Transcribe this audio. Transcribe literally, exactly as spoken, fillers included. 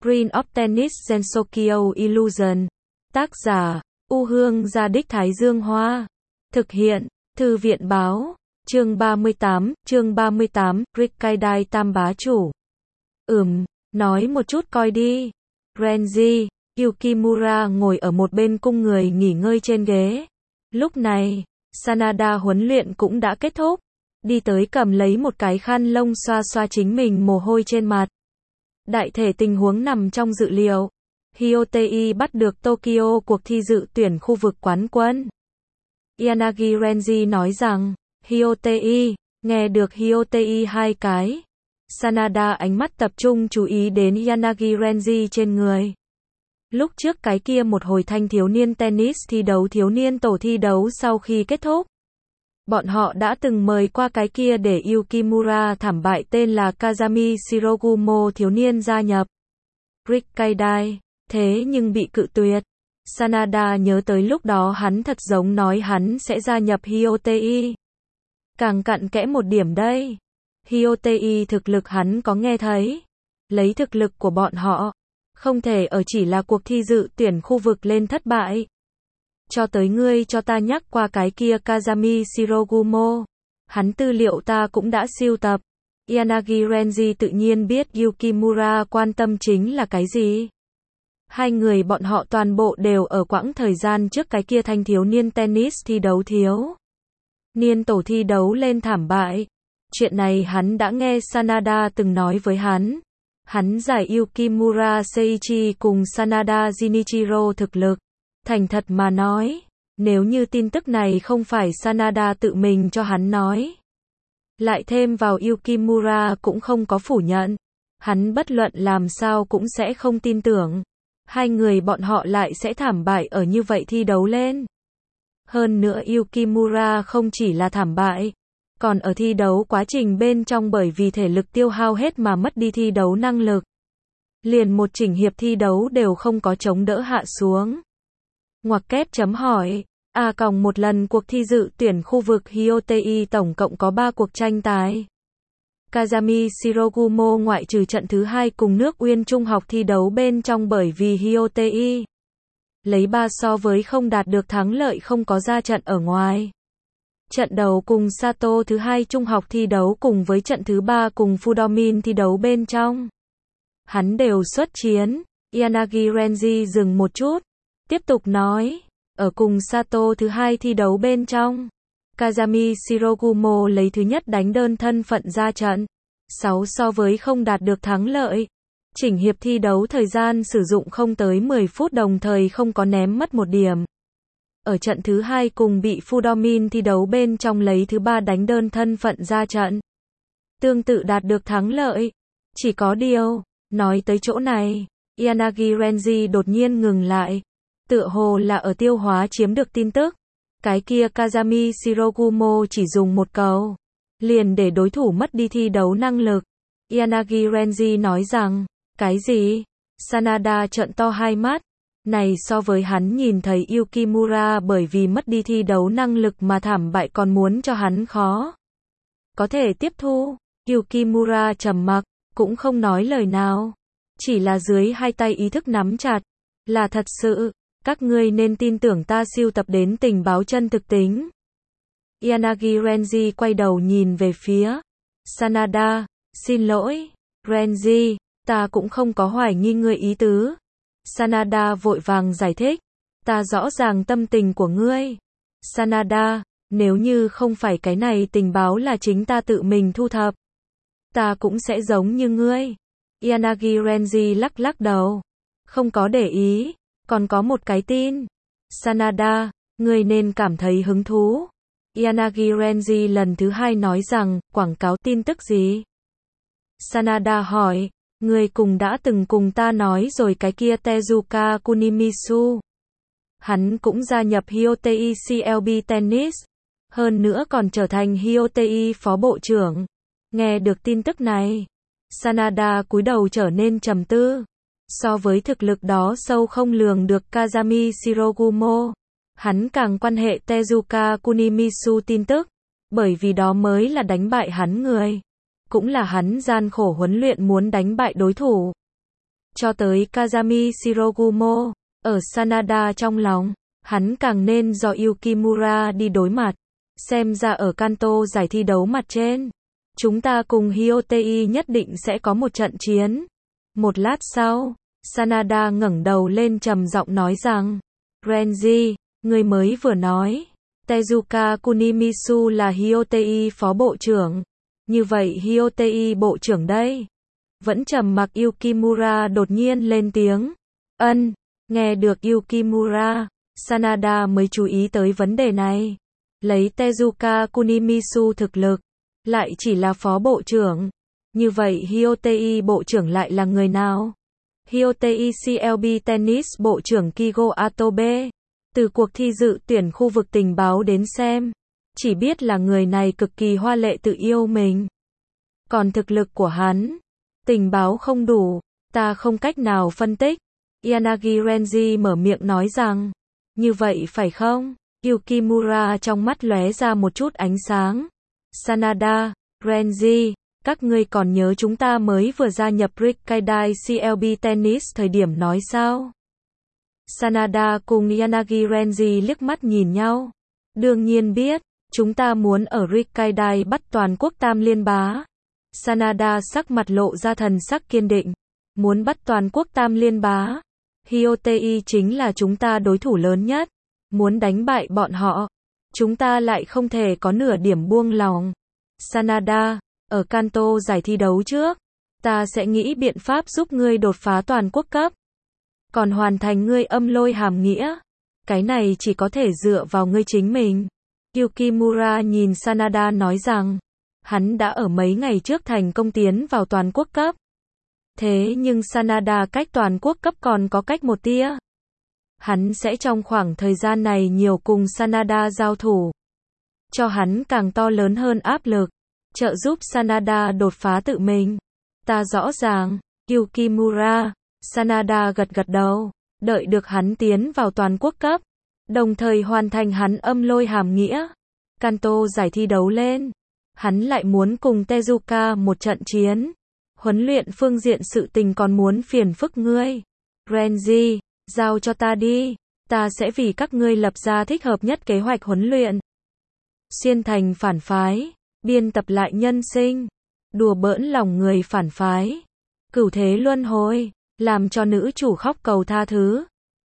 Green of Tennis Gensokyo Illusion. Tác giả, U Hương Gia Đích Thái Dương Hoa. Thực hiện, Thư viện Báo. Chương ba mươi tám, chương ba mươi tám, Rikkaidai Tam Bá Chủ. Ừm, nói một chút coi đi. Renji, Yukimura ngồi ở một bên cung người nghỉ ngơi trên ghế. Lúc này, Sanada huấn luyện cũng đã kết thúc. Đi tới cầm lấy một cái khăn lông xoa xoa chính mình mồ hôi trên mặt. Đại thể tình huống nằm trong dự liệu. Hyotei bắt được Tokyo cuộc thi dự tuyển khu vực quán quân. Yanagi Renji nói rằng, Hyotei, nghe được Hyotei hai cái. Sanada ánh mắt tập trung chú ý đến Yanagi Renji trên người. Lúc trước cái kia một hồi thanh thiếu niên tennis thi đấu thiếu niên tổ thi đấu sau khi kết thúc. Bọn họ đã từng mời qua cái kia để Yukimura thảm bại tên là Kazami Shirogumo thiếu niên gia nhập. Rikkaidai, thế nhưng bị cự tuyệt. Sanada nhớ tới lúc đó hắn thật giống nói hắn sẽ gia nhập Hyotei. Càng cặn kẽ một điểm đây. Hyotei thực lực hắn có nghe thấy. Lấy thực lực của bọn họ, không thể ở chỉ là cuộc thi dự tuyển khu vực lên thất bại. Cho tới ngươi cho ta nhắc qua cái kia Kazami Shirogumo. Hắn tư liệu ta cũng đã siêu tập. Yanagi Renji tự nhiên biết Yukimura quan tâm chính là cái gì. Hai người bọn họ toàn bộ đều ở quãng thời gian trước cái kia thanh thiếu niên tennis thi đấu thiếu niên tổ thi đấu lên thảm bại. Chuyện này hắn đã nghe Sanada từng nói với hắn. Hắn giải Yukimura Seiichi cùng Sanada Jinichiro thực lực. Thành thật mà nói, nếu như tin tức này không phải Sanada tự mình cho hắn nói. Lại thêm vào Yukimura cũng không có phủ nhận. Hắn bất luận làm sao cũng sẽ không tin tưởng. Hai người bọn họ lại sẽ thảm bại ở như vậy thi đấu lên. Hơn nữa Yukimura không chỉ là thảm bại, còn ở thi đấu quá trình bên trong bởi vì thể lực tiêu hao hết mà mất đi thi đấu năng lực. Liền một chỉnh hiệp thi đấu đều không có chống đỡ hạ xuống. Ngoặc kép chấm hỏi, à còng một lần cuộc thi dự tuyển khu vực Hyotei tổng cộng có ba cuộc tranh tài. Kazami Shirogumo ngoại trừ trận thứ hai cùng nước Uyên Trung học thi đấu bên trong bởi vì Hyotei lấy ba so với không đạt được thắng lợi không có ra trận ở ngoài. Trận đầu cùng Sato thứ hai trung học thi đấu cùng với trận thứ ba cùng Fudomin thi đấu bên trong. Hắn đều xuất chiến. Yanagi Renji dừng một chút. Tiếp tục nói, ở cùng Sato thứ hai thi đấu bên trong. Kazami Shirogumo lấy thứ nhất đánh đơn thân phận ra trận. sáu so với không đạt được thắng lợi. Chỉnh hiệp thi đấu thời gian sử dụng không tới mười phút đồng thời không có ném mất một điểm. Ở trận thứ hai cùng bị Fudomin thi đấu bên trong lấy thứ ba đánh đơn thân phận ra trận. Tương tự đạt được thắng lợi. Chỉ có điều, nói tới chỗ này, Yanagi Renji đột nhiên ngừng lại. Tựa hồ là ở tiêu hóa chiếm được tin tức. Cái kia Kazami Shirogumo chỉ dùng một cầu. Liền để đối thủ mất đi thi đấu năng lực. Yanagi Renji nói rằng, cái gì? Sanada trợn to hai mắt. Này so với hắn nhìn thấy Yukimura bởi vì mất đi thi đấu năng lực mà thảm bại còn muốn cho hắn khó. Có thể tiếp thu. Yukimura trầm mặc, cũng không nói lời nào. Chỉ là dưới hai tay ý thức nắm chặt. Là thật sự. Các ngươi nên tin tưởng ta siêu tập đến tình báo chân thực tính. Yanagi Renji quay đầu nhìn về phía Sanada. Xin lỗi, Renji, ta cũng không có hoài nghi ngươi ý tứ. Sanada vội vàng giải thích. Ta rõ ràng tâm tình của ngươi. Sanada, nếu như không phải cái này tình báo là chính ta tự mình thu thập. Ta cũng sẽ giống như ngươi. Yanagi Renji lắc lắc đầu. Không có để ý. Còn có một cái tin. Sanada, ngươi nên cảm thấy hứng thú. Yanagi Renji lần thứ hai nói rằng, quảng cáo tin tức gì? Sanada hỏi, ngươi cùng đã từng cùng ta nói rồi cái kia Tezuka Kunimisu. Hắn cũng gia nhập Hyotei xê lờ bê Tennis. Hơn nữa còn trở thành Hyotei phó bộ trưởng. Nghe được tin tức này, Sanada cúi đầu trở nên trầm tư. So với thực lực đó sâu không lường được Kazami Shirogumo, hắn càng quan hệ Tezuka Kunimisu tin tức, bởi vì đó mới là đánh bại hắn người. Cũng là hắn gian khổ huấn luyện muốn đánh bại đối thủ. cho tới Kazami Shirogumo, ở Sanada trong lòng, hắn càng nên do Yukimura đi đối mặt. Xem ra ở Kanto giải thi đấu mặt trên, chúng ta cùng Hyotei nhất định sẽ có một trận chiến. Một lát sau, Sanada ngẩng đầu lên trầm giọng nói rằng, Renji, người mới vừa nói, Tezuka Kunimitsu là Hyotei phó bộ trưởng. Như vậy Hyotei bộ trưởng đây? Vẫn trầm mặc Yukimura đột nhiên lên tiếng. Ân, nghe được Yukimura, Sanada mới chú ý tới vấn đề này. Lấy Tezuka Kunimitsu thực lực, lại chỉ là phó bộ trưởng. Như vậy Hyotei bộ trưởng lại là người nào? Hyotei xê lờ bê Tennis bộ trưởng Kigo Atobe. Từ cuộc thi dự tuyển khu vực tình báo đến xem, chỉ biết là người này cực kỳ hoa lệ tự yêu mình. Còn thực lực của hắn, tình báo không đủ, ta không cách nào phân tích. Yanagi Renji mở miệng nói rằng, như vậy phải không? Yukimura trong mắt lóe ra một chút ánh sáng. Sanada, Renji, các ngươi còn nhớ chúng ta mới vừa gia nhập Rikkaidai xê lờ bê Tennis thời điểm nói sao? Sanada cùng Yanagi Renji liếc mắt nhìn nhau. Đương nhiên biết, chúng ta muốn ở Rikkaidai bắt toàn quốc tam liên bá. Sanada sắc mặt lộ ra thần sắc kiên định. Muốn bắt toàn quốc tam liên bá. Hyotei chính là chúng ta đối thủ lớn nhất. Muốn đánh bại bọn họ, chúng ta lại không thể có nửa điểm buông lòng. Sanada, ở Kanto giải thi đấu trước, ta sẽ nghĩ biện pháp giúp ngươi đột phá toàn quốc cấp. Còn hoàn thành ngươi âm lôi hàm nghĩa, cái này chỉ có thể dựa vào ngươi chính mình. Yukimura nhìn Sanada nói rằng, hắn đã ở mấy ngày trước thành công tiến vào toàn quốc cấp. Thế nhưng Sanada cách toàn quốc cấp còn có cách một tia. Hắn sẽ trong khoảng thời gian này nhiều cùng Sanada giao thủ, cho hắn càng to lớn hơn áp lực, trợ giúp Sanada đột phá tự mình. Ta rõ ràng, Yukimura. Sanada gật gật đầu, đợi được hắn tiến vào toàn quốc cấp, đồng thời hoàn thành hắn âm lôi hàm nghĩa. Kanto giải thi đấu lên, hắn lại muốn cùng Tezuka một trận chiến. Huấn luyện phương diện sự tình còn muốn phiền phức ngươi. Renji, giao cho ta đi, ta sẽ vì các ngươi lập ra thích hợp nhất kế hoạch huấn luyện. Xuyên thành phản phái, biên tập lại nhân sinh, đùa bỡn lòng người phản phái, cửu thế luân hồi, làm cho nữ chủ khóc cầu tha thứ.